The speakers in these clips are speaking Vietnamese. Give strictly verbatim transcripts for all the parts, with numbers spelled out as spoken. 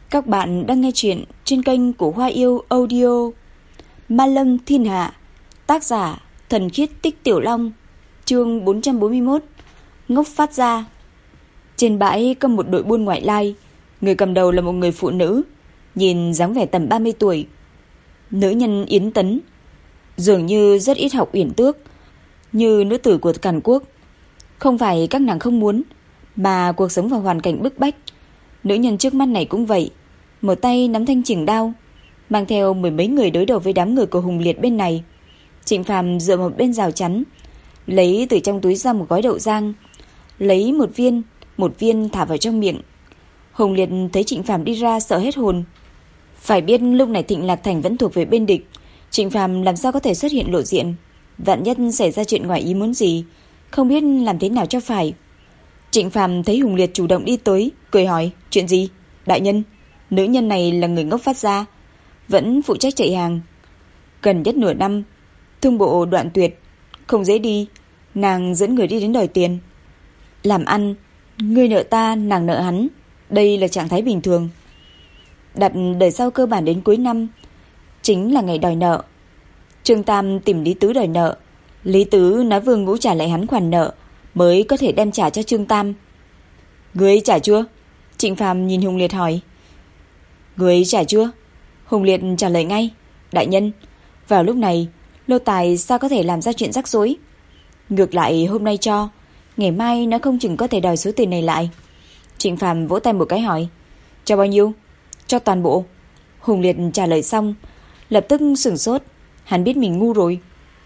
Các bạn đang nghe chuyện trên kênh của Hoa Yêu Audio. Ma Lâm Thiên Hạ, tác giả Thần Khiết Tích Tiểu Long, chương bốn trăm bốn mươi mốt, Ngốc Phát Ra. Trên bãi có một đội buôn ngoại lai, người cầm đầu là một người phụ nữ, nhìn dáng vẻ tầm ba mươi tuổi. Nữ nhân Yến Tấn, dường như rất ít học uyển tước, như nữ tử của Càn Quốc. Không phải các nàng không muốn, mà cuộc sống và hoàn cảnh bức bách. Nữ nhân trước mắt này cũng vậy, một tay nắm thanh chỉnh đao, mang theo mười mấy người đối đầu với đám người của Hùng Liệt bên này. Trịnh Phàm dựa một bên rào chắn, lấy từ trong túi ra một gói đậu rang, lấy một viên, một viên thả vào trong miệng. Hùng Liệt thấy Trịnh Phàm đi ra sợ hết hồn. Phải biết lúc này Thịnh Lạc Thành vẫn thuộc về bên địch, Trịnh Phàm làm sao có thể xuất hiện lộ diện, vạn nhất xảy ra chuyện ngoài ý muốn gì, không biết làm thế nào cho phải. Trịnh Phàm thấy Hùng Liệt chủ động đi tới, cười hỏi: "Chuyện gì?" "Đại nhân, nữ nhân này là người Ngốc Phát Ra, vẫn phụ trách chạy hàng. Gần nhất nửa năm, thương bộ đoạn tuyệt, không dễ đi, nàng dẫn người đi đến đòi tiền. Làm ăn, người nợ ta, nàng nợ hắn, đây là trạng thái bình thường. Đặt đời sau cơ bản đến cuối năm chính là ngày đòi nợ. Trương Tam tìm Lý Tứ đòi nợ, Lý Tứ nói Vương Ngũ trả lại hắn khoản nợ mới có thể đem trả cho Trương Tam." "Ngươi trả chưa?" Trịnh Phàm nhìn Hùng Liệt hỏi. "Ngươi trả chưa?" Hùng Liệt trả lời ngay: "Đại nhân, vào lúc này Lô Tài sao có thể làm ra chuyện rắc rối. Ngược lại hôm nay cho, ngày mai nó không chừng có thể đòi số tiền này lại." Trịnh Phàm vỗ tay một cái hỏi: "Cho bao nhiêu?" "Cho toàn bộ." Hùng Liệt trả lời xong, lập tức sửng sốt, hắn biết mình ngu rồi.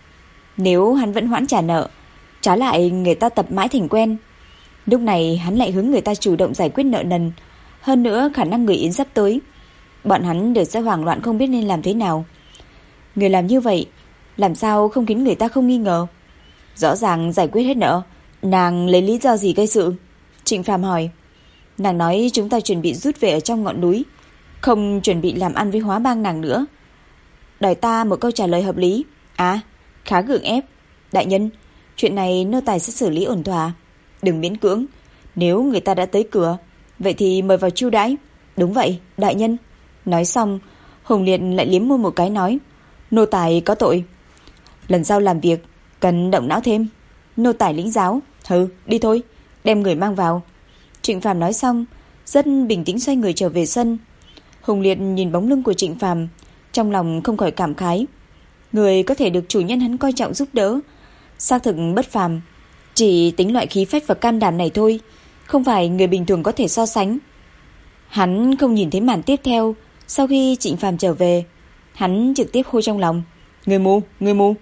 Nếu hắn vẫn hoãn trả nợ, trái lại người ta tập mãi thành quen. Lúc này hắn lại hướng người ta chủ động giải quyết nợ nần, hơn nữa khả năng người Yến sắp tới, bọn hắn đều sẽ hoảng loạn không biết nên làm thế nào. Người làm như vậy làm sao không khiến người ta không nghi ngờ. Rõ ràng giải quyết hết nợ, nàng lấy lý do gì gây sự?" Trịnh Phàm hỏi. "Nàng nói chúng ta chuẩn bị rút về ở trong ngọn núi, không chuẩn bị làm ăn với Hóa Bang nàng nữa, đòi ta một câu trả lời hợp lý." "À, khá gượng ép. Đại nhân, chuyện này nô tài sẽ xử lý ổn thỏa, đừng miễn cưỡng. Nếu người ta đã tới cửa, vậy thì mời vào chiêu đãi." "Đúng vậy, đại nhân." Nói xong, Hùng Liệt lại liếm môi một cái nói: "Nô tài có tội. Lần sau làm việc cần động não thêm." Nô tài lĩnh giáo. "Hừ, đi thôi, đem người mang vào." Trịnh Phàm nói xong, rất bình tĩnh xoay người trở về sân. Hùng Liệt nhìn bóng lưng của Trịnh Phàm, trong lòng không khỏi cảm khái. Người có thể được chủ nhân hắn coi trọng giúp đỡ, xác thực bất phàm. Chỉ tính loại khí phách và can đảm này thôi, không phải người bình thường có thể so sánh. Hắn không nhìn thấy màn tiếp theo. Sau khi Trịnh Phàm trở về, hắn trực tiếp hô trong lòng: "Người mù, người mù."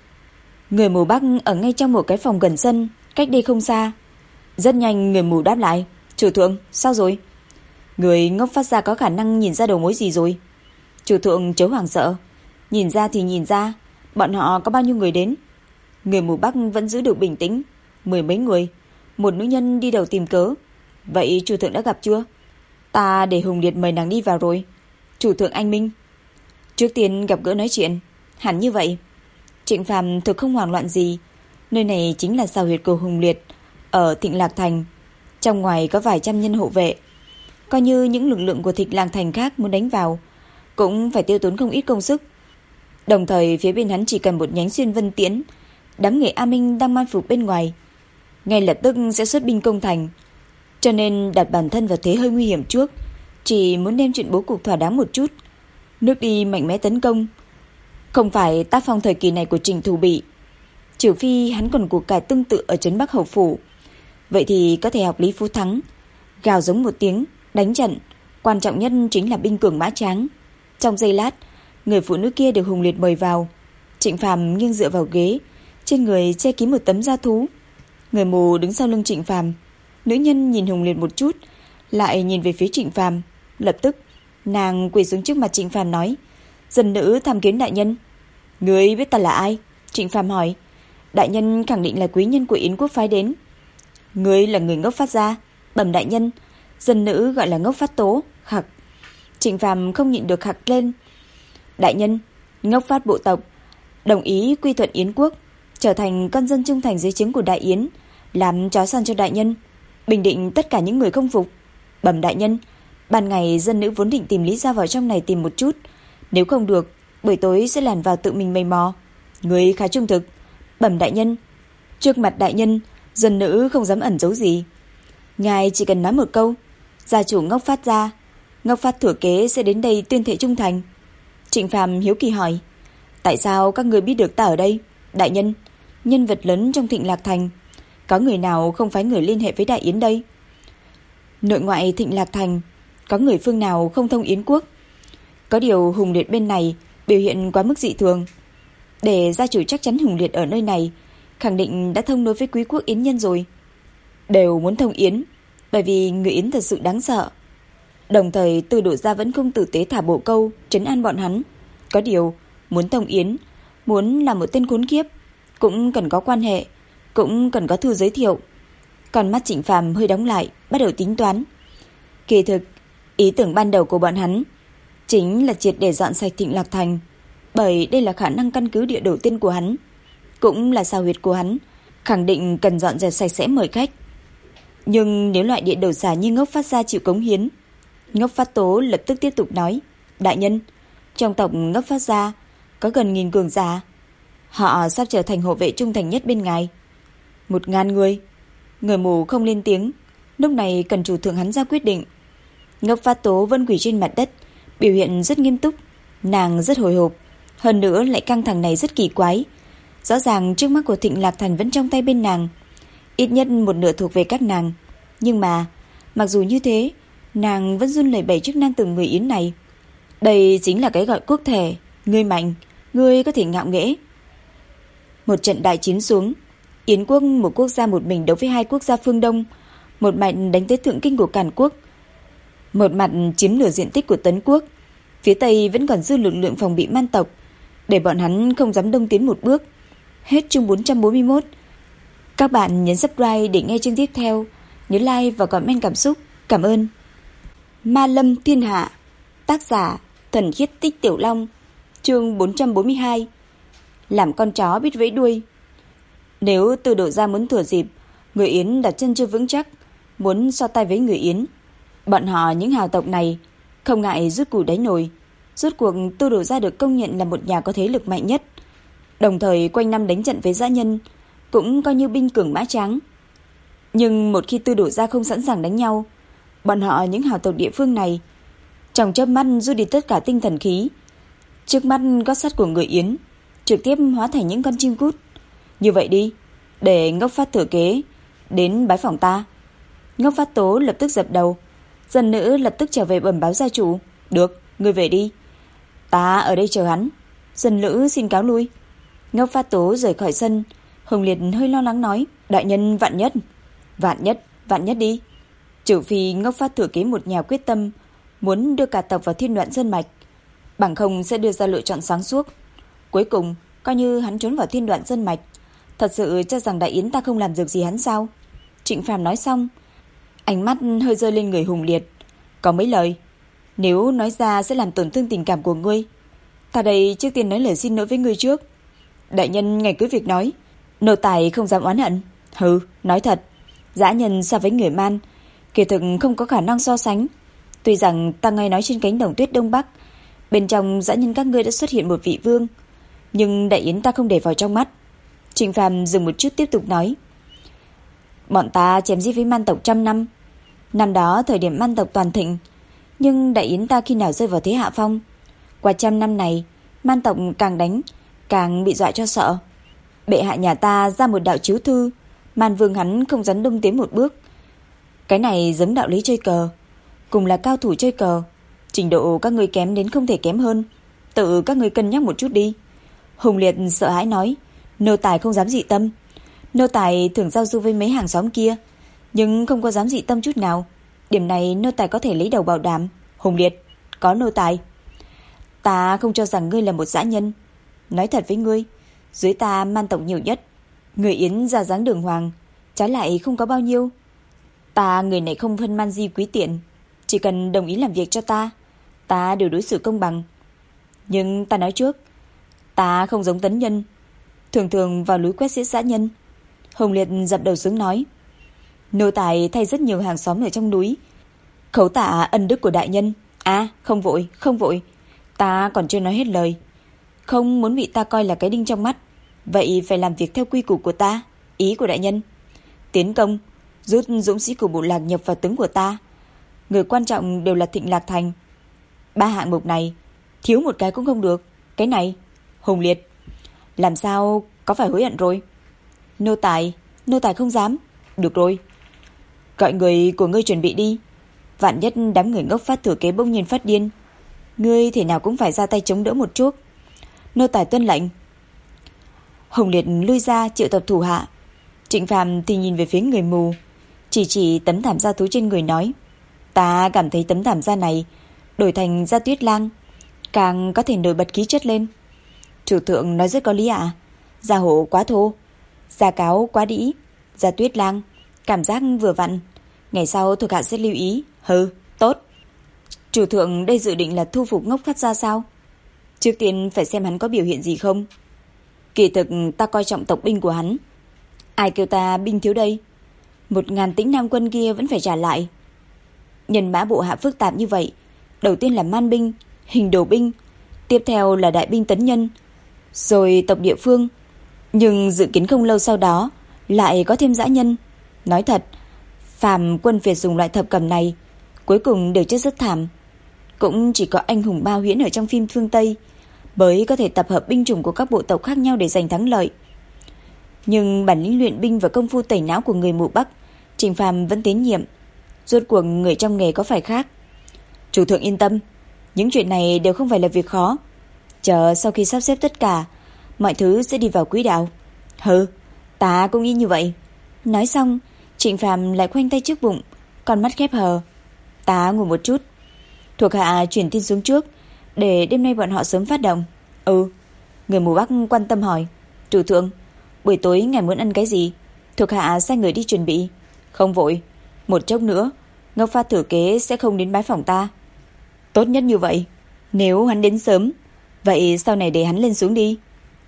Người mù Bắc ở ngay trong một cái phòng gần sân, cách đây không xa. Rất nhanh người mù đáp lại: "Chủ thượng, sao rồi?" "Người Ngốc Phát Ra có khả năng nhìn ra đầu mối gì rồi?" Chủ thượng chớ hoảng sợ. "Nhìn ra thì nhìn ra, bọn họ có bao nhiêu người đến?" Người mù Bắc vẫn giữ được bình tĩnh: "Mười mấy người, một nữ nhân đi đầu tìm cớ." "Vậy chủ thượng đã gặp chưa?" "Ta để Hùng Liệt mời nàng đi vào rồi." "Chủ thượng anh minh." "Trước tiên gặp gỡ nói chuyện." "Hẳn như vậy." Trịnh Phàm thực không hoảng loạn gì. Nơi này chính là xào huyệt của Hùng Liệt ở Thịnh Lạc Thành. Trong ngoài có vài trăm nhân hộ vệ, coi như những lực lượng của Thịnh Lạc Thành khác muốn đánh vào cũng phải tiêu tốn không ít công sức. Đồng thời phía bên hắn chỉ cần một nhánh xuyên vân tiễn, đám người A Minh đang man phục bên ngoài ngay lập tức sẽ xuất binh công thành. Cho nên đặt bản thân vào thế hơi nguy hiểm trước, chỉ muốn đem chuyện bố cục thỏa đáng một chút, nước đi mạnh mẽ tấn công. Không phải tác phong thời kỳ này của Trình Thủ Bị, trừ phi hắn còn cuộc cải tương tự ở trấn Bắc Hầu Phủ, vậy thì có thể học Lý Phú Thắng, gào giống một tiếng, đánh trận. Quan trọng nhất chính là binh cường mã tráng. Trong giây lát, người phụ nữ kia được Hùng Liệt mời vào. Trịnh Phàm nghiêng dựa vào ghế, trên người che kín một tấm da thú. Người mù đứng sau lưng Trịnh Phàm. Nữ nhân nhìn Hùng Liệt một chút, lại nhìn về phía Trịnh Phàm. Lập tức nàng quỳ xuống trước mặt Trịnh Phàm nói: "Dân nữ tham kiến đại nhân." "Ngươi biết ta là ai?" Trịnh Phàm hỏi. "Đại nhân khẳng định là quý nhân của Yến quốc phái đến." "Ngươi là người Ngốc Phát Ra." "Bẩm đại nhân, dân nữ gọi là Ngốc Phát Tố." Khặc. Trịnh Phàm không nhịn được khặc lên. "Đại nhân, Ngốc Phát bộ tộc đồng ý quy thuận Yến quốc, trở thành con dân trung thành dưới trướng của Đại Yến, làm chó săn cho đại nhân, bình định tất cả những người không phục." "Bẩm đại nhân, Ban ngày dân nữ vốn định tìm lý do vào trong này tìm một chút, nếu không được, buổi tối sẽ lẻn vào tự mình mày mò. Người khá trung thực. Bẩm đại nhân. Trước mặt đại nhân, dân nữ không dám ẩn giấu gì. Ngài chỉ cần nói một câu, gia chủ Ngốc Phát gia, Ngốc Phát thừa kế sẽ đến đây tuyên thệ trung thành. Trịnh Phàm hiếu kỳ hỏi, tại sao các người biết được ta ở đây? Đại nhân, nhân vật lớn trong Thịnh Lạc Thành, có người nào không phái người liên hệ với Đại Yến đây? Nội ngoại Thịnh Lạc Thành, có người phương nào không thông Yến quốc? Có điều Hùng Liệt bên này biểu hiện quá mức dị thường. Để gia chủ chắc chắn Hùng Liệt ở nơi này, khẳng định đã thông đối với quý quốc Yến nhân rồi. Đều muốn thông Yến, bởi vì người Yến thật sự đáng sợ. Đồng thời Tư Đồ gia vẫn không tử tế thả bổ câu trấn an bọn hắn. Có điều muốn thông Yến, muốn là một tên khốn kiếp, cũng cần có quan hệ, cũng cần có thư giới thiệu. Còn mắt Trịnh Phàm hơi đóng lại, bắt đầu tính toán. Kỳ thực, ý tưởng ban đầu của bọn hắn chính là triệt để dọn sạch Thịnh Lạc Thành, bởi đây là khả năng căn cứ địa đầu tiên của hắn, cũng là sao huyệt của hắn, khẳng định cần dọn dẹp sạch sẽ mời khách. Nhưng nếu loại địa đầu giả như Ngốc Phát gia chịu cống hiến, Ngốc Phát Tố lập tức tiếp tục nói, đại nhân, trong tộc Ngốc Phát gia có gần nghìn cường giả, họ sắp trở thành hộ vệ trung thành nhất bên ngài. Một ngàn người. Người mù không lên tiếng, lúc này cần chủ thượng hắn ra quyết định. Ngốc Phát Tố vẫn quỳ trên mặt đất, biểu hiện rất nghiêm túc. Nàng rất hồi hộp, hơn nữa lại căng thẳng này rất kỳ quái. Rõ ràng trước mắt của Thịnh Lạc Thành vẫn trong tay bên nàng, ít nhất một nửa thuộc về các nàng. Nhưng mà mặc dù như thế, nàng vẫn run lẩy bẩy trước nam tử người Yến này. Đây chính là cái gọi quốc thể. Ngươi mạnh, ngươi có thể ngạo nghễ. Một trận đại chiến xuống, Yến quốc một quốc gia một mình đấu với hai quốc gia phương Đông, một mặt đánh tới thượng kinh của Càn quốc, một mặt chiếm nửa diện tích của Tấn quốc. Phía Tây vẫn còn dư lực lượng phòng bị man tộc, để bọn hắn không dám đông tiến một bước. Hết chương bốn trăm bốn mươi mốt. Các bạn nhấn subscribe để nghe chương tiếp theo, nhớ like và comment cảm xúc. Cảm ơn. Ma Lâm Thiên Hạ, tác giả Thần Khiết Tích Tiểu Long, chương bốn trăm bốn mươi hai. Làm con chó biết vẫy đuôi. Nếu Tư Đồ gia muốn thừa dịp người Yến đặt chân chưa vững chắc, muốn so tay với người Yến, bọn họ những hào tộc này không ngại rút củ đáy nồi. Rốt cuộc Tư Đồ gia được công nhận là một nhà có thế lực mạnh nhất, đồng thời quanh năm đánh trận với dã nhân, cũng coi như binh cường mã tráng. Nhưng một khi Tư Đồ gia không sẵn sàng đánh nhau, bọn họ những hào tộc địa phương này trong chớp mắt rút đi tất cả tinh thần khí. Trước mắt gót sắt của người Yến trực tiếp hóa thành những con chim cút. Như vậy đi, để Ngốc Phát thừa kế đến bái phỏng ta. Ngốc Phát Tố lập tức dập đầu. Dân nữ lập tức trở về bẩm báo gia chủ. Được, ngươi về đi, ta ở đây chờ hắn. Dân nữ xin cáo lui. Ngốc Phát Tố rời khỏi sân. Hồng Liệt hơi lo lắng nói, đại nhân vạn nhất. Vạn nhất, vạn nhất đi. Trừ phi Ngốc Phát thừa kế một nhà quyết tâm muốn đưa cả tộc vào Thiên Đoạn Sơn mạch, bằng không sẽ đưa ra lựa chọn sáng suốt. Cuối cùng coi như hắn trốn vào Thiên Đoạn Sơn mạch, thật sự cho rằng Đại Yến ta không làm được gì hắn sao? Trịnh Phàm nói xong, ánh mắt hơi rơi lên người Hùng Liệt. Có mấy lời, nếu nói ra sẽ làm tổn thương tình cảm của ngươi. Ta đây trước tiên nói lời xin lỗi với ngươi trước. Đại nhân ngài cứ việc nói, nô tài không dám oán hận. Hừ, nói thật, dã nhân so với người man, kỳ thực không có khả năng so sánh. Tuy rằng ta nghe nói trên cánh đồng tuyết Đông Bắc, bên trong dã nhân các ngươi đã xuất hiện một vị vương, nhưng Đại Yến ta không để vào trong mắt. Trịnh Phàm dừng một chút tiếp tục nói, bọn ta chém giết với man tộc trăm năm. Năm đó thời điểm man tộc toàn thịnh, nhưng Đại Yến ta khi nào rơi vào thế hạ phong? Qua trăm năm này, man tộc càng đánh càng bị dọa cho sợ. Bệ hạ nhà ta ra một đạo chiếu thư, man vương hắn không dám đông tiến một bước. Cái này giống đạo lý chơi cờ, cùng là cao thủ chơi cờ, trình độ các ngươi kém đến không thể kém hơn. Tự các ngươi cân nhắc một chút đi. Hùng Liệt sợ hãi nói, nô tài không dám dị tâm. Nô tài thường giao du với mấy hàng xóm kia, nhưng không có dám dị tâm chút nào. Điểm này nô tài có thể lấy đầu bảo đảm. Hùng Liệt, có nô tài. Ta không cho rằng ngươi là một dã nhân. Nói thật với ngươi, dưới ta man tộc nhiều nhất, người Yến ra dáng đường hoàng, trái lại không có bao nhiêu. Ta người này không phân man di quý tiện, chỉ cần đồng ý làm việc cho ta, ta đều đối xử công bằng. Nhưng ta nói trước, ta không giống Tấn nhân, thường thường vào núi quét giết dã nhân. Hồng Liệt dập đầu xuống nói, nô tài thay rất nhiều hàng xóm ở trong núi, Khấu tạ ân đức của đại nhân. À, không vội, không vội. Ta còn chưa nói hết lời. Không muốn bị ta coi là cái đinh trong mắt, vậy phải làm việc theo quy củ của ta. Ý của đại nhân: tiến công, rút dũng sĩ của bộ lạc nhập vào tướng của ta. Người quan trọng đều là Thịnh Lạc Thành. Ba hạng mục này, thiếu một cái cũng không được. Cái này, Hùng Liệt, làm sao có phải hối hận rồi? Nô tài, nô tài không dám. Được rồi, gọi người của ngươi chuẩn bị đi. Vạn nhất đám người ngốc Phát thừa kế bỗng nhiên phát điên, ngươi thể nào cũng phải ra tay chống đỡ một chút. Nô tài tuân lệnh. Hùng Liệt lui ra triệu tập thủ hạ. Trịnh Phàm thì nhìn về phía người mù, chỉ chỉ tấm thảm da thú trên người nói: ta cảm thấy tấm thảm da này đổi thành da tuyết lang càng có thể nổi bật khí chất lên. Chủ thượng nói rất có lý ạ. À? Da hổ quá thô, da cáo quá đĩ, da tuyết lang cảm giác vừa vặn. Ngày sau thuộc hạ sẽ lưu ý. Hừ, tốt. Chủ thượng đây dự định là thu phục ngốc Phát ra sao? Trước tiên phải xem hắn có biểu hiện gì không. Kỳ thực ta coi trọng tộc binh của hắn. Ai kêu ta binh thiếu đây? Một ngàn Tĩnh Nam quân kia vẫn phải trả lại. Nhân mã bộ hạ phức tạp như vậy, đầu tiên là man binh, hình đồ binh, tiếp theo là đại binh tấn nhân, rồi tộc địa phương. Nhưng dự kiến không lâu sau đó lại có thêm dã nhân. Nói thật, phàm quân Việt dùng loại thập cẩm này cuối cùng đều chết rất thảm. Cũng chỉ có anh hùng Ba Huyễn ở trong phim phương Tây mới có thể tập hợp binh chủng của các bộ tộc khác nhau để giành thắng lợi. Nhưng bản lĩnh luyện binh và công phu tẩy não của người mù Bắc, Trình Phàm vẫn tín nhiệm. Rốt cuộc người trong nghề có phải khác. Chủ thượng yên tâm, những chuyện này đều không phải là việc khó. Chờ sau khi sắp xếp tất cả, mọi thứ sẽ đi vào quỹ đạo. Hừ, ta cũng nghĩ như vậy. Nói xong, Trịnh Phàm lại khoanh tay trước bụng, con mắt khép hờ. Ta ngủ một chút. Thuộc hạ chuyển tin xuống trước, để đêm nay bọn họ sớm phát động. Ừ. Người mù Bắc quan tâm hỏi: chủ thượng, buổi tối ngài muốn ăn cái gì? Thuộc hạ sai người đi chuẩn bị. Không vội, một chốc nữa Ngốc Phát thừa kế sẽ không đến bái phòng ta. Tốt nhất như vậy. Nếu hắn đến sớm, vậy sau này để hắn lên xuống đi.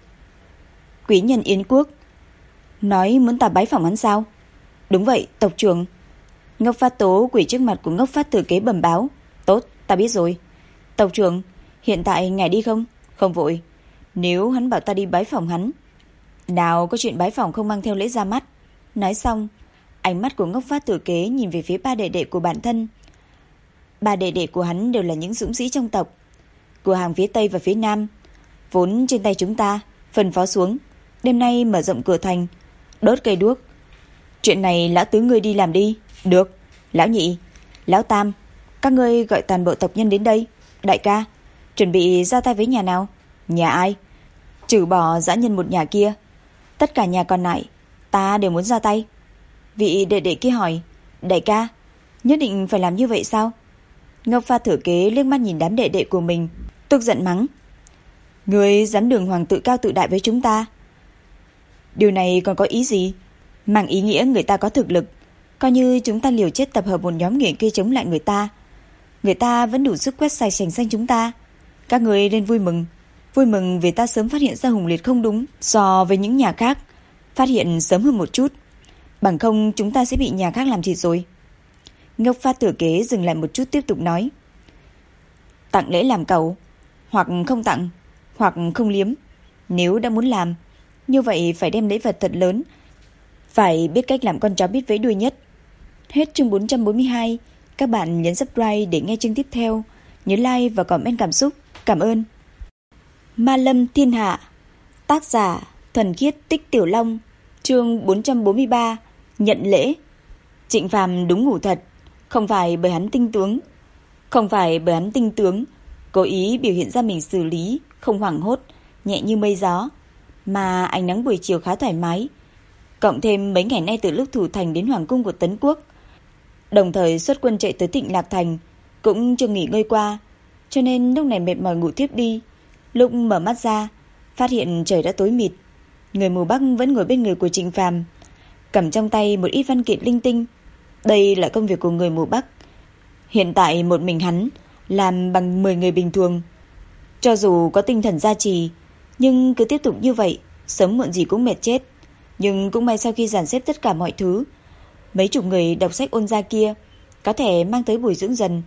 Quý nhân Yến Quốc nói muốn ta bái phòng hắn sao? Đúng vậy, tộc trưởng. Ngốc Phát tố quỳ trước mặt của Ngốc Phát thừa kế bẩm báo. Tốt, ta biết rồi. Tộc trưởng, hiện tại ngài đi không? Không vội. Nếu hắn bảo ta đi bái phòng hắn, nào có chuyện bái phòng không mang theo lễ ra mắt. Nói xong, ánh mắt của Ngốc Phát thừa kế nhìn về phía ba đệ đệ của bản thân. Ba đệ đệ của hắn đều là những dũng sĩ trong tộc. Cửa hàng phía Tây và phía Nam vốn trên tay chúng ta, phân phó xuống, đêm nay mở rộng cửa thành, đốt cây đuốc. Chuyện này lão tứ ngươi đi làm đi. Được. Lão nhị, lão tam, các ngươi gọi toàn bộ tộc nhân đến đây. Đại ca, chuẩn bị ra tay với nhà nào? Nhà ai? Trừ bỏ dã nhân một nhà kia, tất cả nhà còn lại ta đều muốn ra tay. Vị đệ đệ kia hỏi: đại ca, nhất định phải làm như vậy sao? Ngốc Pha thừa kế liếc mắt nhìn đám đệ đệ của mình, tức giận mắng: ngươi dám đường hoàng tự cao tự đại với chúng ta? Điều này còn có ý gì? Mang ý nghĩa người ta có thực lực, coi như chúng ta liều chết tập hợp một nhóm người kia chống lại người ta, người ta vẫn đủ sức quét sạch sành xanh chúng ta. Các người nên vui mừng, vui mừng vì ta sớm phát hiện ra Hùng Liệt không đúng so với những nhà khác, phát hiện sớm hơn một chút, bằng không chúng ta sẽ bị nhà khác làm thịt rồi. Ngốc Phát thừa kế dừng lại một chút tiếp tục nói: tặng lễ làm cẩu, hoặc không tặng, hoặc không liếm. Nếu đã muốn làm, như vậy phải đem lễ vật thật lớn, phải biết cách làm con chó biết vẫy đuôi nhất. Hết chương bốn trăm bốn mươi hai. Các bạn nhấn subscribe để nghe chương tiếp theo. Nhớ like và comment cảm xúc. Cảm ơn. Ma Lâm Thiên Hạ. Tác giả Thuần Khiết Tích Tiểu Long. Chương bốn trăm bốn mươi ba. Nhận lễ. Trịnh Phàm đúng ngủ thật, không phải bởi hắn tinh tướng, không phải bởi hắn tinh tướng cố ý biểu hiện ra mình xử lý không hoảng hốt, nhẹ như mây gió, mà ánh nắng buổi chiều khá thoải mái, cộng thêm mấy ngày nay từ lúc thủ thành đến hoàng cung của Tấn Quốc, đồng thời xuất quân chạy tới Thịnh Lạc Thành, cũng chưa nghỉ ngơi qua, cho nên lúc này mệt mỏi ngủ tiếp đi. Lúc mở mắt ra, phát hiện trời đã tối mịt. Người mù Bắc vẫn ngồi bên người của Trịnh Phàm, cầm trong tay một ít văn kiện linh tinh. Đây là công việc của người mù Bắc. Hiện tại một mình hắn làm bằng mười người bình thường. Cho dù có tinh thần gia trì, nhưng cứ tiếp tục như vậy, sớm muộn gì cũng mệt chết. Nhưng cũng may sau khi dàn xếp tất cả mọi thứ, mấy chục người đọc sách ôn ra kia có thể mang tới bồi dưỡng dần,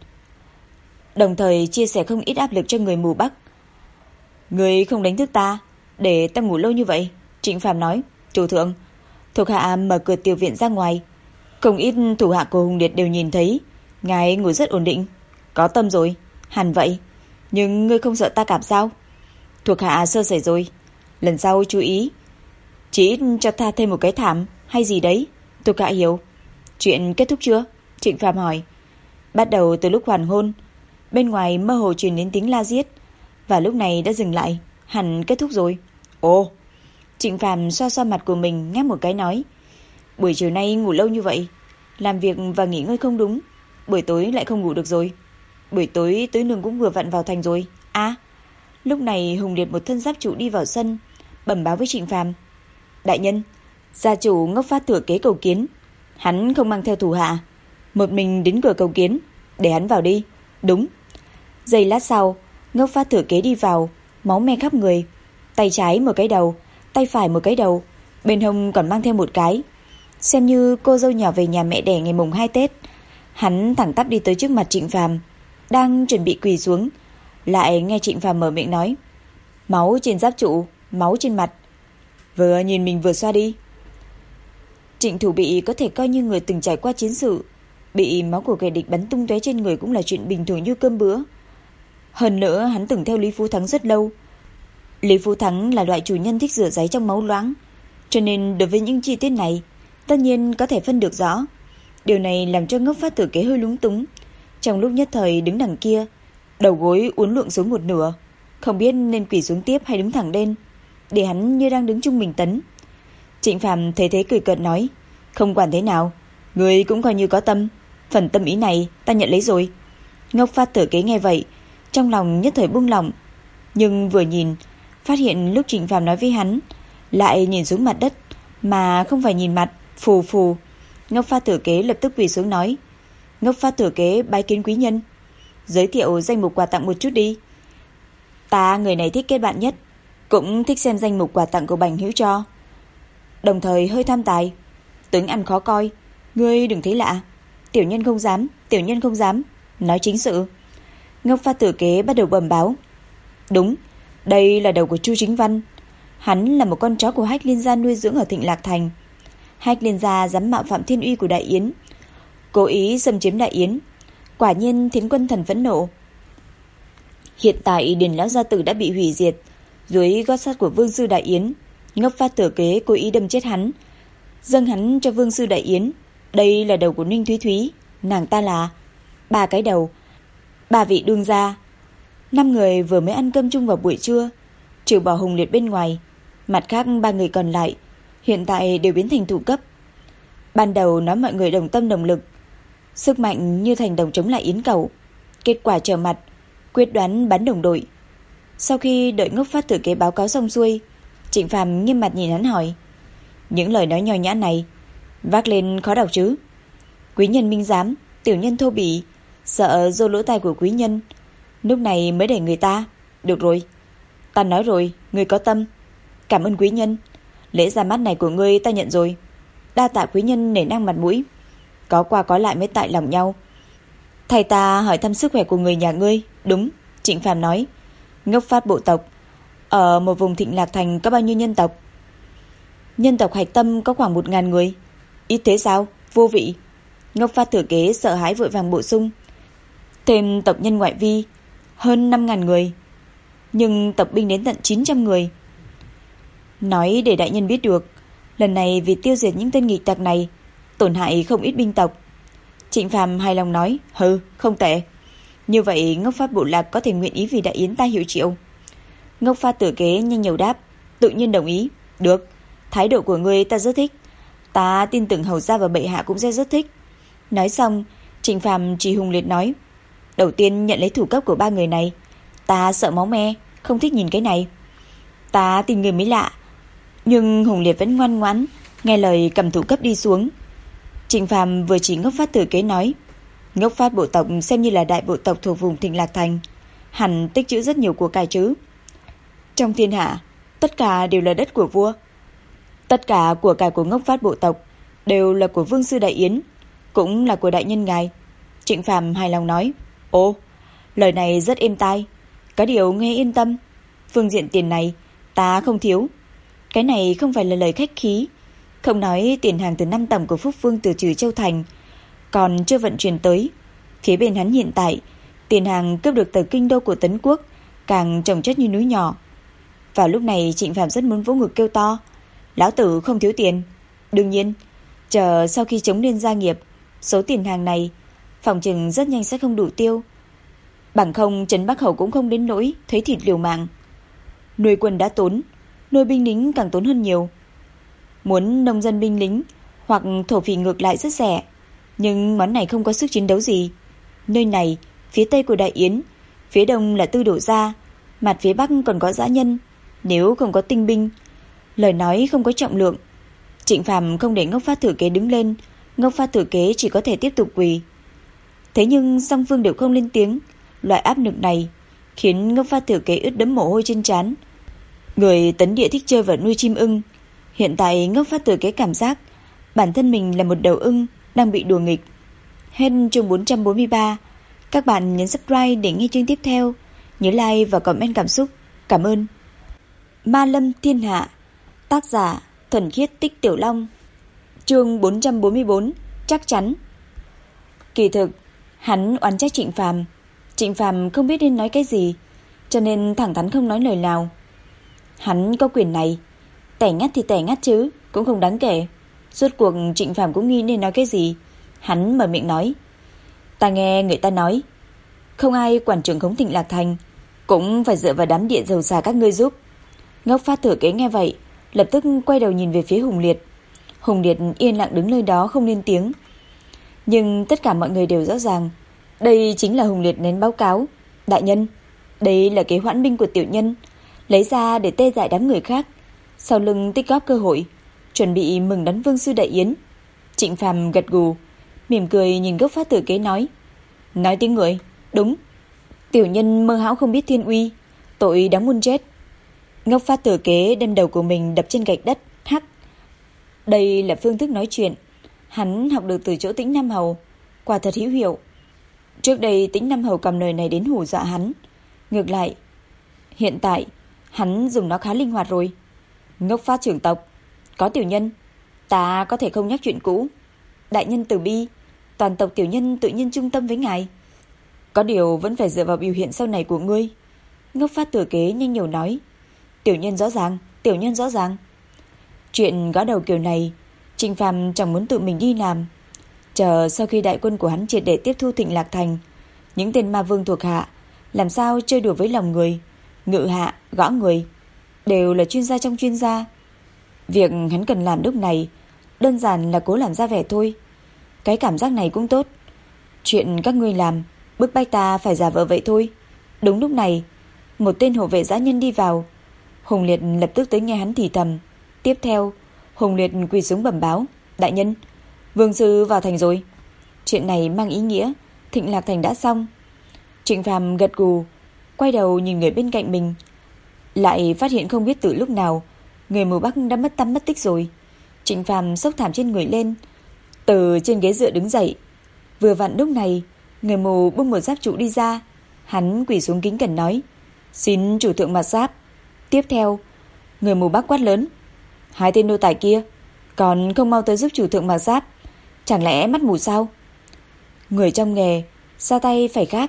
đồng thời chia sẻ không ít áp lực cho người mù Bắc. Người không đánh thức ta, để ta ngủ lâu như vậy. Trịnh Phàm nói. Chủ thượng, thuộc hạ mở cửa tiểu viện ra ngoài, không ít thủ hạ của Hùng Liệt đều nhìn thấy ngài ngủ rất ổn định. Có tâm rồi, hẳn vậy. Nhưng ngươi không sợ ta cảm sao? Thuộc hạ sơ sẩy rồi, lần sau chú ý, chỉ ít cho ta thêm một cái thảm hay gì đấy. Thuộc hạ hiểu. Chuyện kết thúc chưa? Trịnh Phàm hỏi. Bắt đầu từ lúc hoàn hôn, bên ngoài mơ hồ truyền đến tiếng la giết, và lúc này đã dừng lại, hẳn kết thúc rồi. Ồ. Trịnh Phàm xoa xoa mặt của mình, ngáp một cái nói. Buổi chiều nay ngủ lâu như vậy, làm việc và nghỉ ngơi không đúng, buổi tối lại không ngủ được rồi. Buổi tối tới nương cũng vừa vặn vào thành rồi. À, lúc này Hùng Liệt một thân giáp trụ đi vào sân, bẩm báo với Trịnh Phàm. Đại nhân, gia chủ Ngốc Phát thừa kế cầu kiến. Hắn không mang theo thủ hạ, một mình đến cửa cầu kiến, để hắn vào đi. Đúng. Giây lát sau, Ngốc Phát thừa kế đi vào, máu me khắp người, tay trái một cái đầu, tay phải một cái đầu, bên hông còn mang theo một cái, xem như cô dâu nhỏ về nhà mẹ đẻ ngày mùng hai Tết. Hắn thẳng tắp đi tới trước mặt Trịnh Phàm, đang chuẩn bị quỳ xuống, lại nghe Trịnh Phàm mở miệng nói. Máu trên giáp trụ, máu trên mặt. Vừa nhìn mình vừa xoa đi. Trịnh Thủ Bị có thể coi như người từng trải qua chiến sự, bị máu của kẻ địch bắn tung tóe trên người cũng là chuyện bình thường như cơm bữa. Hơn nữa hắn từng theo Lý Phú Thắng rất lâu. Lý Phú Thắng là loại chủ nhân thích rửa ráy trong máu loãng, cho nên đối với những chi tiết này tất nhiên có thể phân được rõ. Điều này làm cho Ngốc Phát thừa kế hơi lúng túng, trong lúc nhất thời đứng đằng kia, đầu gối uốn lượn xuống một nửa, không biết nên quỳ xuống tiếp hay đứng thẳng lên, để hắn như đang đứng trung bình tấn. Trịnh Phàm thấy thế cười cợt nói. Không quản thế nào, người cũng coi như có tâm, phần tâm ý này ta nhận lấy rồi. Ngốc Phát thừa kế nghe vậy, trong lòng nhất thời buông lỏng, nhưng vừa nhìn phát hiện lúc Trịnh Phàm nói với hắn lại nhìn xuống mặt đất mà không phải nhìn mặt. Phù phù. Ngốc Phát thừa kế lập tức quỳ xuống nói. Ngốc Phát thừa kế bái kiến quý nhân, giới thiệu danh mục quà tặng một chút đi. Ta người này thích kết bạn nhất, cũng thích xem danh mục quà tặng của Bành Hữu cho, đồng thời hơi tham tài. Tướng ăn khó coi, ngươi đừng thấy lạ. Tiểu nhân không dám, tiểu nhân không dám. Nói chính sự. Ngốc Phát thừa kế bắt đầu bẩm báo. Đúng, đây là đầu của Chu Chính Văn. Hắn là một con chó của Hách Liên gia nuôi dưỡng ở Thịnh Lạc Thành. Hách Liên gia dám mạo phạm thiên uy của Đại Yến, cố ý xâm chiếm Đại Yến. Quả nhiên Thiến Quân Thần phẫn nộ. Hiện tại Điền lão gia tử đã bị hủy diệt dưới gót sắt của Vương sư Đại Yến. Ngốc Phát thừa kế cố ý đâm chết hắn, dâng hắn cho Vương sư Đại Yến. Đây là đầu của Ninh Thúy Thúy, nàng ta là ba cái đầu, ba vị đương gia. Năm người vừa mới ăn cơm chung vào buổi trưa, trừ bỏ Hùng Liệt bên ngoài, mặt khác ba người còn lại hiện tại đều biến thành thủ cấp. Ban đầu nói mọi người đồng tâm đồng lực, sức mạnh như thành đồng chống lại Yến Cầu. Kết quả trở mặt, quyết đoán bắn đồng đội. Sau khi đợi Ngốc Phát thừa kế báo cáo xong xuôi, Trịnh Phàm nghiêm mặt nhìn hắn hỏi. Những lời nói nho nhã này vác lên khó đọc chứ? Quý nhân minh giám, tiểu nhân thô bỉ, sợ dô lỗ tai của quý nhân, lúc này mới để người ta. Được rồi, ta nói rồi, ngươi có tâm. Cảm ơn quý nhân, lễ ra mắt này của ngươi ta nhận rồi. Đa tạ quý nhân nể nang mặt mũi, có qua có lại mới tại lòng nhau. Thầy ta hỏi thăm sức khỏe của người nhà ngươi. Đúng, Trịnh Phàm nói. Ngốc Phát bộ tộc ở một vùng Thịnh Lạc Thành có bao nhiêu nhân tộc? Nhân tộc hạch tâm có khoảng một ngàn người. Ít thế sao? Vô vị. Ngốc Phát thừa kế sợ hãi vội vàng bổ sung. Thêm tộc nhân ngoại vi hơn năm ngàn người, nhưng tộc binh đến tận chín trăm người. Nói để đại nhân biết được, lần này vì tiêu diệt những tên nghịch tặc này, tổn hại không ít binh tộc. Trịnh Phàm hài lòng nói. Hừ, không tệ. Như vậy Ngốc Phát bộ lạc có thể nguyện ý vì Đại Yến ta hiệu triệu? Ngốc Phát thừa kế nhanh nhẩu đáp. Tự nhiên đồng ý. Được, thái độ của ngươi ta rất thích, ta tin tưởng hầu gia và bệ hạ cũng sẽ rất thích. Nói xong, Trịnh Phàm chỉ Hùng Liệt nói. Đầu tiên nhận lấy thủ cấp của ba người này, ta sợ máu me, không thích nhìn cái này. Ta tin người mới lạ. Nhưng Hùng Liệt vẫn ngoan ngoãn nghe lời cầm thủ cấp đi xuống. Trịnh Phàm vừa chỉ Ngốc Phát thừa kế nói. Ngốc Phát bộ tộc xem như là đại bộ tộc thuộc vùng Thịnh Lạc Thành, hẳn tích trữ rất nhiều của cải chứ. Trong thiên hạ, tất cả đều là đất của vua. Tất cả của cải của Ngốc Phát bộ tộc đều là của Vương sư Đại Yến, cũng là của đại nhân ngài. Trịnh Phàm hài lòng nói: Ồ, lời này rất êm tai. Có điều nghe yên tâm, phương diện tiền này ta không thiếu. Cái này không phải là lời khách khí. Không nói tiền hàng từ năm tầm của Phúc Vương từ Trừ Châu Thành còn chưa vận chuyển tới, phía bên hắn hiện tại tiền hàng cướp được từ kinh đô của Tấn Quốc càng chồng chất như núi nhỏ. Vào lúc này Trịnh Phàm rất muốn vỗ ngực kêu to: lão tử không thiếu tiền. Đương nhiên, chờ sau khi chống lên gia nghiệp, số tiền hàng này phòng chừng rất nhanh sẽ không đủ tiêu. Bằng không Trấn Bắc Hầu cũng không đến nỗi thấy thịt liều mạng. Nuôi quân đã tốn, nuôi binh lính càng tốn hơn nhiều. Muốn nông dân binh lính hoặc thổ phỉ ngược lại rất rẻ, nhưng món này không có sức chiến đấu gì. Nơi này, phía tây của Đại Yến, phía đông là Tư Đổ Gia, mặt phía bắc còn có Dã Nhân. Nếu không có tinh binh, lời nói không có trọng lượng. Trịnh Phàm không để Ngốc Phát Thử Kế đứng lên, Ngốc Phát Thử Kế chỉ có thể tiếp tục quỳ. Thế nhưng song phương đều không lên tiếng. Loại áp lực này khiến Ngốc Phát Thử Kế ướt đẫm mồ hôi trên trán. Người Tấn Địa thích chơi và nuôi chim ưng, hiện tại Ngốc Phát Thử Kế cảm giác bản thân mình là một đầu ưng đang bị đùa nghịch. Hết chương bốn trăm bốn mươi ba. Các bạn nhấn subscribe để nghe chương tiếp theo. Nhớ like và comment cảm xúc. Cảm ơn. Ma Lâm Thiên Hạ, tác giả Thuần Khiết Tích Tiểu Long. Chương bốn trăm bốn mươi bốn. Chắc chắn. Kỳ thực hắn oán trách Trịnh Phàm. Trịnh Phàm không biết nên nói cái gì, cho nên thẳng thắn không nói lời nào. Hắn có quyền này, tẻ ngắt thì tẻ ngắt chứ, cũng không đáng kể. Rốt cuộc Trịnh Phàm cũng nghi nên nói cái gì. Hắn mở miệng nói: ta nghe người ta nói, không ai quản trưởng khống Thịnh Lạc Thành, cũng phải dựa vào đám địa giàu già các ngươi giúp. Ngốc Phát Thử Kế nghe vậy, lập tức quay đầu nhìn về phía Hùng Liệt. Hùng Liệt yên lặng đứng nơi đó không lên tiếng. Nhưng tất cả mọi người đều rõ ràng, đây chính là Hùng Liệt nén báo cáo. Đại nhân, đây là kế hoãn binh của tiểu nhân, lấy ra để tê dại đám người khác, sau lưng tích góp cơ hội, chuẩn bị mừng đón Vương sư Đại Yến. Trịnh Phàm gật gù, mỉm cười nhìn Ngốc Phát Thử Kế nói: nói tiếng người, đúng. Tiểu nhân mơ hão không biết thiên uy, tội đáng muôn chết. Ngốc Phát Thử Kế đem đầu của mình đập trên gạch đất, hắc. Đây là phương thức nói chuyện hắn học được từ chỗ Tĩnh Nam Hầu, quả thật hữu hiệu. Trước đây Tĩnh Nam Hầu cầm lời này đến hù dọa hắn, ngược lại hiện tại hắn dùng nó khá linh hoạt rồi. Ngốc Phát trưởng tộc, có tiểu nhân, ta có thể không nhắc chuyện cũ. Đại nhân từ bi, toàn tộc tiểu nhân tự nhiên trung tâm với ngài. Có điều vẫn phải dựa vào biểu hiện sau này của ngươi. Ngốc Phát Thử Kế nhanh nhẩu nói: tiểu nhân rõ ràng, tiểu nhân rõ ràng. Chuyện gõ đầu kiểu này Trịnh Phàm chẳng muốn tự mình đi làm. Chờ sau khi đại quân của hắn triệt để tiếp thu Thịnh Lạc Thành, những tên ma vương thuộc hạ làm sao chơi đùa với lòng người, ngự hạ, gõ người, đều là chuyên gia trong chuyên gia. Việc hắn cần làm lúc này đơn giản là cố làm ra vẻ thôi. Cái cảm giác này cũng tốt. Chuyện các ngươi làm bức bách ta phải giả vờ vậy thôi. Đúng lúc này, một tên hộ vệ dã nhân đi vào. Hùng Liệt lập tức tới nghe hắn thì thầm. Tiếp theo, Hùng Liệt quỳ xuống bẩm báo: đại nhân, Vương sư vào thành rồi. Chuyện này mang ý nghĩa Thịnh Lạc Thành đã xong. Trịnh Phàm gật gù, quay đầu nhìn người bên cạnh mình, lại phát hiện không biết từ lúc nào người mù Bắc đã mất tăm mất tích rồi. Trịnh Phàm xốc thảm trên người lên, từ trên ghế dựa đứng dậy. Vừa vặn lúc này, người mù bưng một giáp trụ đi ra. Hắn quỳ xuống kính cẩn nói: xin chủ thượng mặc giáp. Tiếp theo, người mù Bắc quát lớn: hai tên nô tài kia còn không mau tới giúp chủ thượng mặc giáp, chẳng lẽ mắt mù sao? Người trong nghề ra tay phải khác.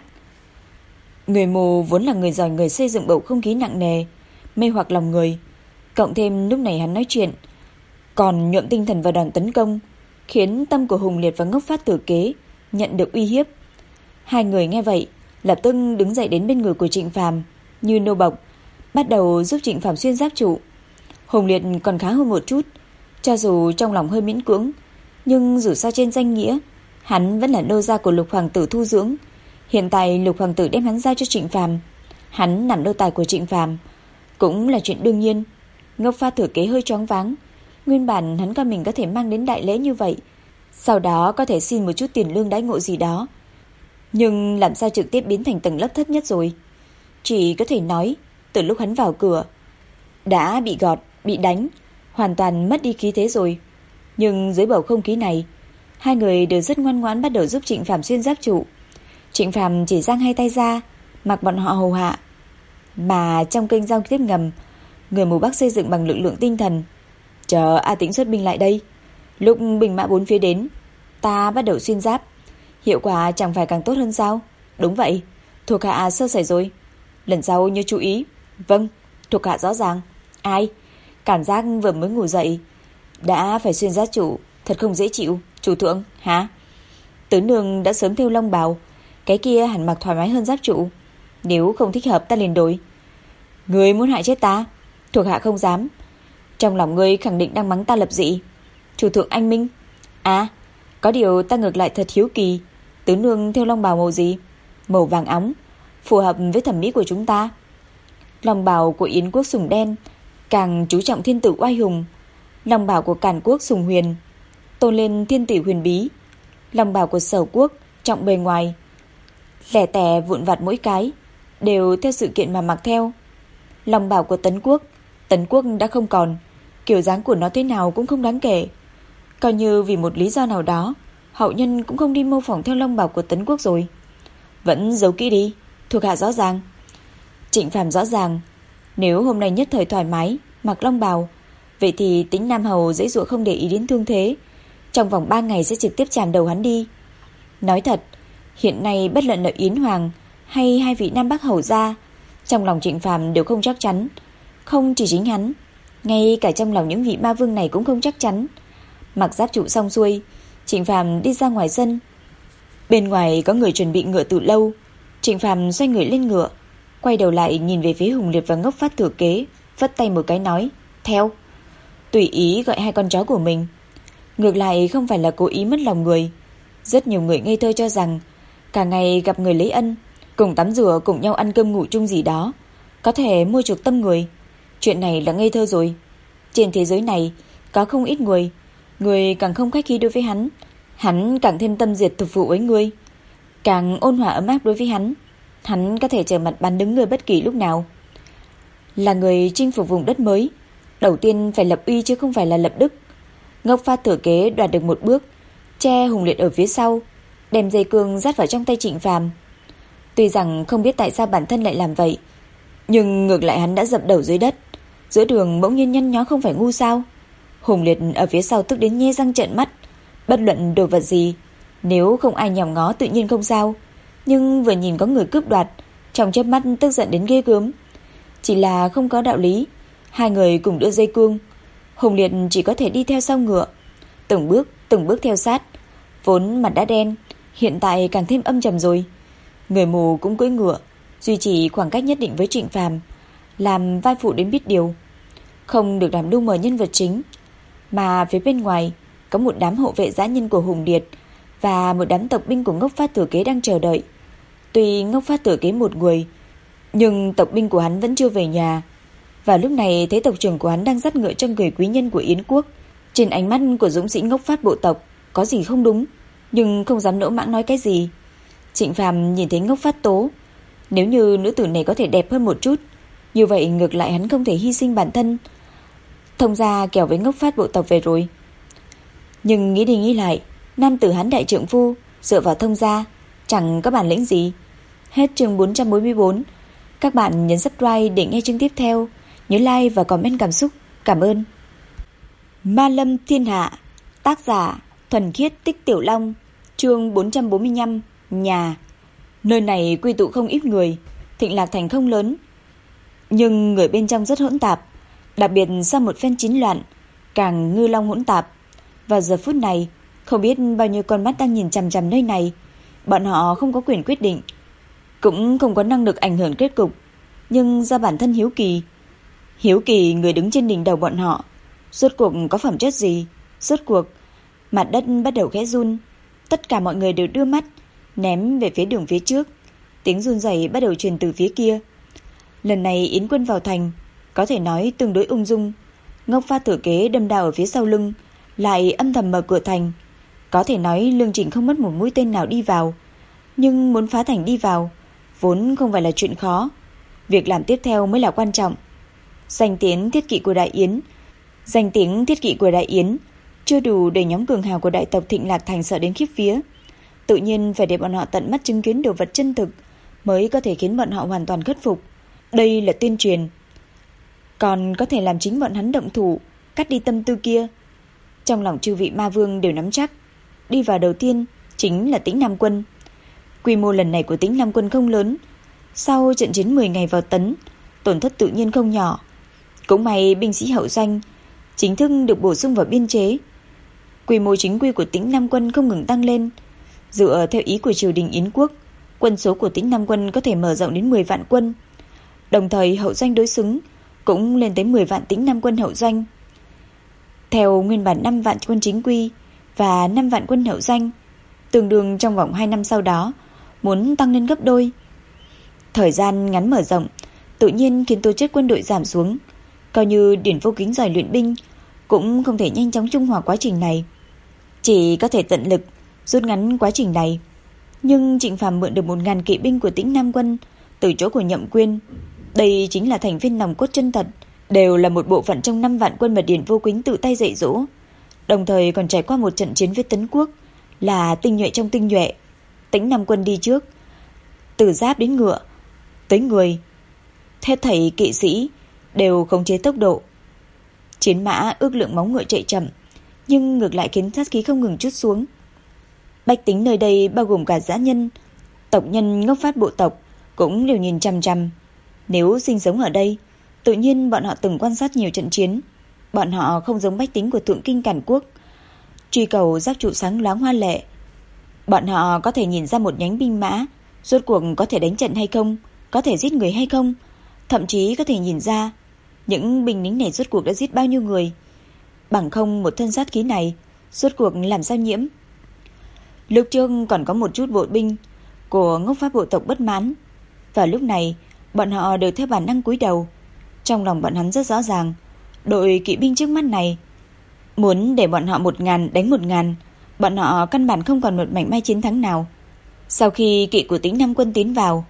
Người mù vốn là người giỏi người xây dựng bầu không khí nặng nề, mê hoặc lòng người, cộng thêm lúc này hắn nói chuyện còn nhuộm tinh thần vào đòn tấn công, khiến tâm của Hùng Liệt và Ngốc Phát Tử Kế nhận được uy hiếp. Hai người nghe vậy lập tức đứng dậy đến bên người của Trịnh Phàm như nô bộc, bắt đầu giúp Trịnh Phàm xuyên giáp trụ. Hùng Liệt còn khá hơn một chút, cho dù trong lòng hơi miễn cưỡng, nhưng dù sao trên danh nghĩa hắn vẫn là nô gia của Lục hoàng tử thu dưỡng. Hiện tại Lục hoàng tử đem hắn giao cho Trịnh Phàm, hắn làm nô tài của Trịnh Phàm cũng là chuyện đương nhiên. Ngốc Phát Tử Kế hơi choáng váng. Nguyên bản hắn coi mình có thể mang đến đại lễ như vậy, sau đó có thể xin một chút tiền lương đãi ngộ gì đó, nhưng làm sao trực tiếp biến thành tầng lớp thấp nhất rồi. Chỉ có thể nói từ lúc hắn vào cửa đã bị gọt, bị đánh, hoàn toàn mất đi khí thế rồi. Nhưng dưới bầu không khí này, Hai người đều rất ngoan ngoãn bắt đầu giúp Trịnh Phàm xuyên giáp trụ. Trịnh Phàm chỉ giang hai tay ra, mặc bọn họ hầu hạ. Mà trong kênh giao tiếp ngầm, người mù Bắc xây dựng bằng lực lượng tinh thần. Chờ A Tĩnh xuất binh lại đây. Lúc binh mã bốn phía đến, ta bắt đầu xuyên giáp. Hiệu quả chẳng phải càng tốt hơn sao? Đúng vậy, thuộc hạ sơ sẩy rồi. Lần sau nhớ chú ý. Vâng, thuộc hạ rõ ràng. Ai? Cảm giác vừa mới ngủ dậy đã phải xuyên giáp trụ, thật không dễ chịu. Chủ thượng, hả? Tứ nương đã sớm thêu long bào, cái kia hẳn mặc thoải mái hơn giáp trụ. Nếu không thích hợp ta liền đổi. Ngươi muốn hại chết ta? Thuộc hạ không dám. Trong lòng ngươi khẳng định đang mắng ta lập dị. Chủ thượng anh minh. À, có điều ta ngược lại thật hiếu kỳ, tứ nương thêu long bào màu gì? Màu vàng óng, phù hợp với thẩm mỹ của chúng ta. Long bào của Yến quốc sùng đen, càng chú trọng thiên tử oai hùng. Long bào của Càn quốc sùng huyền, tôn lên thiên tử huyền bí. Long bào của Sở quốc trọng bề ngoài, lẻ tẻ vụn vặt mỗi cái, đều theo sự kiện mà mặc theo. Long bào của Tấn quốc, Tấn quốc đã không còn, kiểu dáng của nó thế nào cũng không đáng kể. Coi như vì một lý do nào đó, hậu nhân cũng không đi mô phỏng theo long bào của Tấn quốc rồi. Vẫn giấu kỹ đi, thuộc hạ rõ ràng. Trịnh Phàm rõ ràng, nếu hôm nay nhất thời thoải mái mặc long bào, vậy thì tính Nam Hầu dễ dụa không để ý đến thương thế, trong vòng ba ngày sẽ trực tiếp chạm đầu hắn đi. Nói thật, hiện nay bất luận là Yến Hoàng hay hai vị Nam Bắc Hầu gia, trong lòng Trịnh Phàm đều không chắc chắn. Không chỉ chính hắn, ngay cả trong lòng những vị ma vương này cũng không chắc chắn. Mặc giáp trụ xong xuôi, Trịnh Phàm đi ra ngoài sân. Bên ngoài có người chuẩn bị ngựa từ lâu. Trịnh Phàm xoay người lên ngựa, quay đầu lại nhìn về phía Hùng Liệt và Ngốc Phát thừa kế, vất tay một cái nói: "Theo." Tùy ý gọi hai con chó của mình. Ngược lại không phải là cố ý mất lòng người. Rất nhiều người ngây thơ cho rằng cả ngày gặp người lấy ân, cùng tắm rửa, cùng nhau ăn cơm ngủ chung gì đó, có thể mua chuộc tâm người. Chuyện này là ngây thơ rồi. Trên thế giới này có không ít người, người càng không khách khí đối với hắn, hắn càng thêm tâm diệt thực vụ với người, càng ôn hòa ấm áp đối với hắn, hắn có thể trở mặt bắn đứng người bất kỳ lúc nào. Là người chinh phục vùng đất mới, đầu tiên phải lập uy chứ không phải là lập đức. Ngốc Phát thừa kế đoạt được một bước, che Hùng Liệt ở phía sau, đem dây cương dắt vào trong tay Trịnh Phàm. Tuy rằng không biết tại sao bản thân lại làm vậy, nhưng ngược lại hắn đã dập đầu dưới đất. Giữa đường bỗng nhiên nhăn nhó không phải ngu sao? Hùng Liệt ở phía sau tức đến nhe răng trợn mắt. Bất luận đồ vật gì, nếu không ai nhòm ngó tự nhiên không sao, nhưng vừa nhìn có người cướp đoạt, trong chớp mắt tức giận đến ghê gớm. Chỉ là không có đạo lý. Hai người cùng đưa dây cương, Hùng Liệt chỉ có thể đi theo sau ngựa, từng bước từng bước theo sát. Vốn mặt đã đen, hiện tại càng thêm âm trầm rồi. Người mù cũng cưỡi ngựa, duy trì khoảng cách nhất định với Trịnh Phàm, làm vai phụ đến biết điều, không được làm lu mờ nhân vật chính. Mà phía bên ngoài có một đám hộ vệ dã nhân của Hùng Liệt và một đám tộc binh của Ngốc Phát thừa kế đang chờ đợi. Tuy Ngốc Phát thừa kế một người, nhưng tộc binh của hắn vẫn chưa về nhà. Và lúc này thấy tộc trưởng của hắn đang dắt ngựa cho người quý nhân của Yến quốc. Trên ánh mắt của dũng sĩ Ngốc Phát bộ tộc có gì không đúng, nhưng không dám lỗ mãng nói cái gì. Trịnh Phàm nhìn thấy Ngốc Phát tố, nếu như nữ tử này có thể đẹp hơn một chút, như vậy ngược lại hắn không thể hy sinh bản thân, thông gia kèo với Ngốc Phát bộ tộc về rồi. Nhưng nghĩ đi nghĩ lại, nam tử hắn đại trượng phu dựa vào thông gia chẳng có bản lĩnh gì. Hết chương bốn trăm bốn mươi bốn. Các bạn nhấn subscribe để nghe chương tiếp theo. Nhớ like và comment cảm xúc. Cảm ơn. Ma Lâm Thiên Hạ, tác giả Thuần Khiết Tích Tiểu Long, chương bốn trăm bốn mươi lăm. Nhà. Nơi này quy tụ không ít người, Thịnh Lạc thành không lớn, nhưng người bên trong rất hỗn tạp, đặc biệt sau một phen chiến loạn, càng ngư long hỗn tạp. Vào giờ phút này, không biết bao nhiêu con mắt đang nhìn chằm chằm nơi này. Bọn họ không có quyền quyết định, cũng không có năng lực ảnh hưởng kết cục, nhưng do bản thân hiếu kỳ. Hiếu kỳ người đứng trên đỉnh đầu bọn họ rốt cuộc có phẩm chất gì. Rốt cuộc mặt đất bắt đầu khẽ run. Tất cả mọi người đều đưa mắt ném về phía đường phía trước. Tiếng run rẩy bắt đầu truyền từ phía kia. Lần này Yến quân vào thành có thể nói tương đối ung dung. Ngốc Phát thừa kế đâm đao ở phía sau lưng, lại âm thầm mở cửa thành. Có thể nói Lương Trình không mất một mũi tên nào đi vào. Nhưng muốn phá thành đi vào vốn không phải là chuyện khó. Việc làm tiếp theo mới là quan trọng. Danh tiếng thiết kỵ của Đại Yến Danh tiếng thiết kỵ của Đại Yến chưa đủ để nhóm cường hào của đại tộc Thịnh Lạc Thành sợ đến khiếp vía. Tự nhiên phải để bọn họ tận mắt chứng kiến đồ vật chân thực mới có thể khiến bọn họ hoàn toàn khuất phục. Đây là tuyên truyền, còn có thể làm chính bọn hắn động thủ, cắt đi tâm tư kia. Trong lòng chư vị ma vương đều nắm chắc, đi vào đầu tiên chính là Tĩnh Nam quân. Quy mô lần này của Tĩnh Nam quân không lớn, sau trận chiến mười ngày vào tấn, tổn thất tự nhiên không nhỏ. Cũng may binh sĩ hậu doanh chính thức được bổ sung vào biên chế. Quy mô chính quy của Tĩnh Nam quân không ngừng tăng lên. Dựa theo ý của triều đình Yến quốc, quân số của Tĩnh Nam quân có thể mở rộng đến mười vạn quân. Đồng thời hậu doanh đối xứng cũng lên tới mười vạn Tĩnh Nam quân hậu doanh. Theo nguyên bản năm vạn quân chính quy và năm vạn quân hậu doanh, tương đương trong vòng hai năm sau đó muốn tăng lên gấp đôi. Thời gian ngắn mở rộng tự nhiên khiến tố chất quân đội giảm xuống. Coi như Điển Vô Kính giỏi luyện binh cũng không thể nhanh chóng trung hòa quá trình này, chỉ có thể tận lực rút ngắn quá trình này. Nhưng Trịnh Phàm mượn được một ngàn kỵ binh của Tĩnh Nam quân từ chỗ của Nhậm Quyên. Đây chính là thành viên nòng cốt chân thật, đều là một bộ phận trong năm vạn quân mà Điển Vô Kính tự tay dạy dỗ, đồng thời còn trải qua một trận chiến với Tấn Quốc, là tinh nhuệ trong tinh nhuệ. Tĩnh Nam quân đi trước, từ giáp đến ngựa tới người, hết thảy kỵ sĩ đều khống chế tốc độ. Chiến mã ước lượng móng ngựa chạy chậm, nhưng ngược lại khiến sát khí không ngừng trút xuống. Bách tính nơi đây bao gồm cả dã nhân, tộc nhân ngốc phát bộ tộc cũng đều nhìn chằm chằm. Nếu sinh sống ở đây, tự nhiên bọn họ từng quan sát nhiều trận chiến. Bọn họ không giống bách tính của Thượng Kinh Càn Quốc, truy cầu giáp trụ sáng loáng hoa lệ. Bọn họ có thể nhìn ra một nhánh binh mã rốt cuộc có thể đánh trận hay không, có thể giết người hay không, thậm chí có thể nhìn ra những binh lính này rốt cuộc đã giết bao nhiêu người. Bằng không một thân sát khí này rốt cuộc làm sao nhiễm. Lúc trước còn có một chút bộ binh của ngốc pháp bộ tộc bất mãn, và lúc này bọn họ đều theo bản năng cúi đầu. Trong lòng bọn hắn rất rõ ràng, đội kỵ binh trước mắt này muốn để bọn họ một ngàn đánh một ngàn, bọn họ căn bản không còn một mảnh may chiến thắng nào. Sau khi kỵ của Tĩnh Nam quân tiến vào,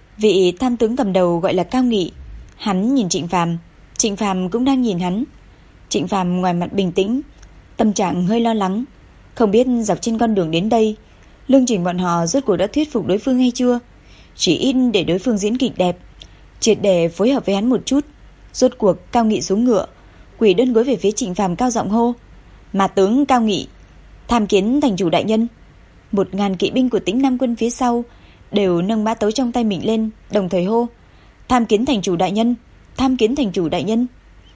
vị tham tướng cầm đầu gọi là Cao Nghị, hắn nhìn Trịnh Phàm, Trịnh Phàm cũng đang nhìn hắn. Trịnh Phàm ngoài mặt bình tĩnh, tâm trạng hơi lo lắng, không biết dọc trên con đường đến đây, Lương Trình bọn họ rốt cuộc đã thuyết phục đối phương hay chưa. Chỉ ít để đối phương diễn kịch đẹp, triệt để phối hợp với hắn một chút. Rốt cuộc Cao Nghị xuống ngựa, quỳ đơn gối về phía Trịnh Phàm, cao giọng hô: "Mà tướng Cao Nghị, tham kiến thành chủ đại nhân." Một ngàn kỵ binh của Tĩnh Nam quân phía sau đều nâng mã tấu trong tay mình lên, đồng thời hô: "Tham kiến thành chủ đại nhân, tham kiến thành chủ đại nhân."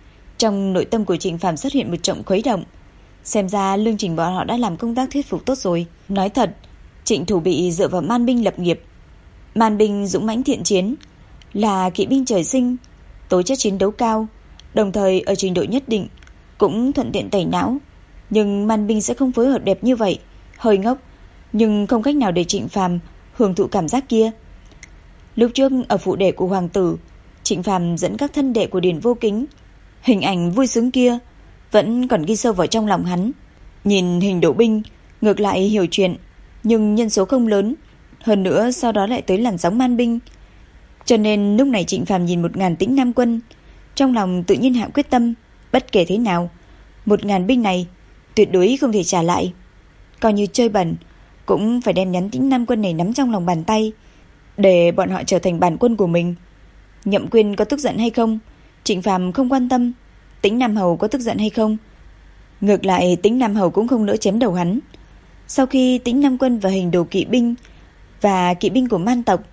Trong nội tâm của Trịnh Phàm xuất hiện một trận khuấy động. Xem ra Lương Trình bọn họ đã làm công tác thuyết phục tốt rồi. Nói thật, Trịnh thủ bị dựa vào man binh lập nghiệp. Man binh dũng mãnh thiện chiến, là kỵ binh trời sinh, tố chất chiến đấu cao, đồng thời ở trình độ nhất định cũng thuận tiện tẩy não. Nhưng man binh sẽ không phối hợp đẹp như vậy, hơi ngốc, nhưng không cách nào để Trịnh Phàm hưởng thụ cảm giác kia. Lúc trước ở phụ đệ của hoàng tử, Trịnh Phàm dẫn các thân đệ của Điển Vô Kính, hình ảnh vui sướng kia vẫn còn ghi sâu vào trong lòng hắn. Nhìn hình đổ binh, ngược lại hiểu chuyện, nhưng nhân số không lớn, hơn nữa sau đó lại tới làn sóng man binh. Cho nên lúc này Trịnh Phàm nhìn một ngàn Tĩnh Nam quân, trong lòng tự nhiên hạ quyết tâm, bất kể thế nào, một ngàn binh này tuyệt đối không thể trả lại. Coi như chơi bẩn, cũng phải đem nhắn Tĩnh Nam quân này nắm trong lòng bàn tay, để bọn họ trở thành bản quân của mình. Nhậm Quyên có tức giận hay không, Trịnh Phàm không quan tâm. Tĩnh Nam Hầu có tức giận hay không, ngược lại Tĩnh Nam Hầu cũng không nỡ chém đầu hắn. Sau khi Tĩnh Nam quân và hình đồ kỵ binh và kỵ binh của man tộc,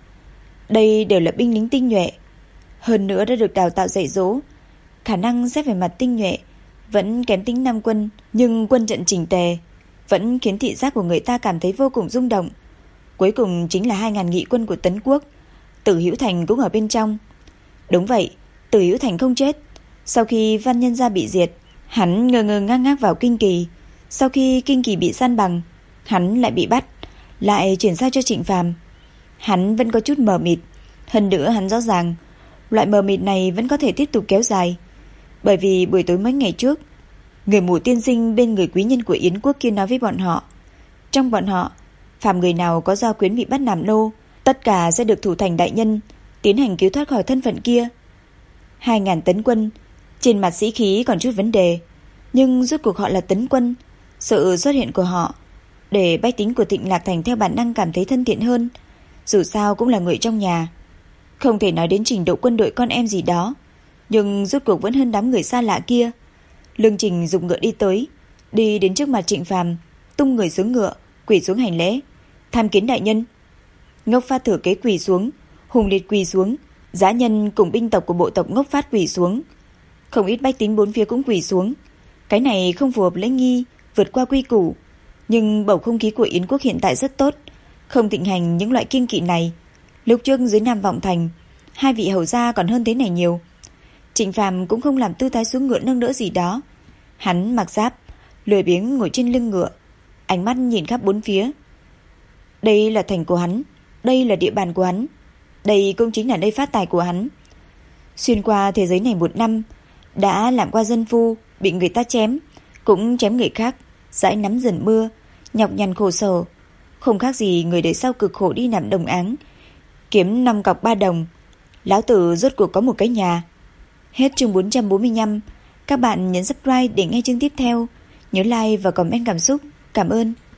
đây đều là binh lính tinh nhuệ, hơn nữa đã được đào tạo dạy dỗ, khả năng xét về mặt tinh nhuệ vẫn kém Tĩnh Nam quân, nhưng quân trận chỉnh tề vẫn khiến thị giác của người ta cảm thấy vô cùng rung động. Cuối cùng chính là hai ngàn nghị quân của Tấn Quốc, Tử Hữu Thành cũng ở bên trong. Đúng vậy, Tử Hữu Thành không chết. Sau khi Văn Nhân Gia bị diệt, hắn ngơ ngơ ngác ngác vào Kinh Kỳ. Sau khi Kinh Kỳ bị san bằng, hắn lại bị bắt, lại chuyển giao cho Trịnh Phàm. Hắn vẫn có chút mờ mịt, hơn nữa hắn rõ ràng loại mờ mịt này vẫn có thể tiếp tục kéo dài. Bởi vì buổi tối mấy ngày trước, người mù tiên sinh bên người quý nhân của Yến quốc kia nói với bọn họ, trong bọn họ phàm người nào có gia quyến bị bắt làm nô, tất cả sẽ được thủ thành đại nhân tiến hành cứu thoát khỏi thân phận kia. Hai ngàn tấn quân, trên mặt sĩ khí còn chút vấn đề, nhưng rốt cuộc họ là tấn quân, Sự xuất hiện của họ để bách tính của Thịnh Lạc Thành theo bản năng cảm thấy thân thiện hơn. Dù sao cũng là người trong nhà, không thể nói đến trình độ quân đội con em gì đó, nhưng rốt cuộc vẫn hơn đám người xa lạ kia. Lương Trình dùng ngựa đi tới, đi đến trước mặt Trịnh Phàm, tung người xuống ngựa, quỳ xuống hành lễ. Tham kiến đại nhân. Ngốc Phát thừa kế quỳ xuống, Hùng Liệt quỳ xuống, dã nhân cùng binh tộc của bộ tộc Ngốc Phát quỳ xuống. Không ít bách tính bốn phía cũng quỳ xuống. Cái này không phù hợp lễ nghi, vượt qua quy củ, nhưng bầu không khí của Yến quốc hiện tại rất tốt, không thịnh hành những loại kiêng kỵ này. Lúc trước dưới Nam Vọng Thành, hai vị hầu gia còn hơn thế này nhiều. Trịnh Phàm cũng không làm tư thái xuống ngựa nâng đỡ gì đó. Hắn mặc giáp, lười biếng ngồi trên lưng ngựa, ánh mắt nhìn khắp bốn phía. Đây là thành của hắn, đây là địa bàn của hắn, đây cũng chính là nơi phát tài của hắn. Xuyên qua thế giới này một năm, đã làm qua dân phu, bị người ta chém, cũng chém người khác, dãi nắm dần mưa, nhọc nhằn khổ sở, không khác gì người đời sau cực khổ đi nằm đồng áng, kiếm năm cọc ba đồng. Lão tử rốt cuộc có một cái nhà. Hết chương bốn trăm bốn mươi lăm. Các bạn nhấn subscribe để nghe chương tiếp theo. Nhớ like và comment cảm xúc. Cảm ơn.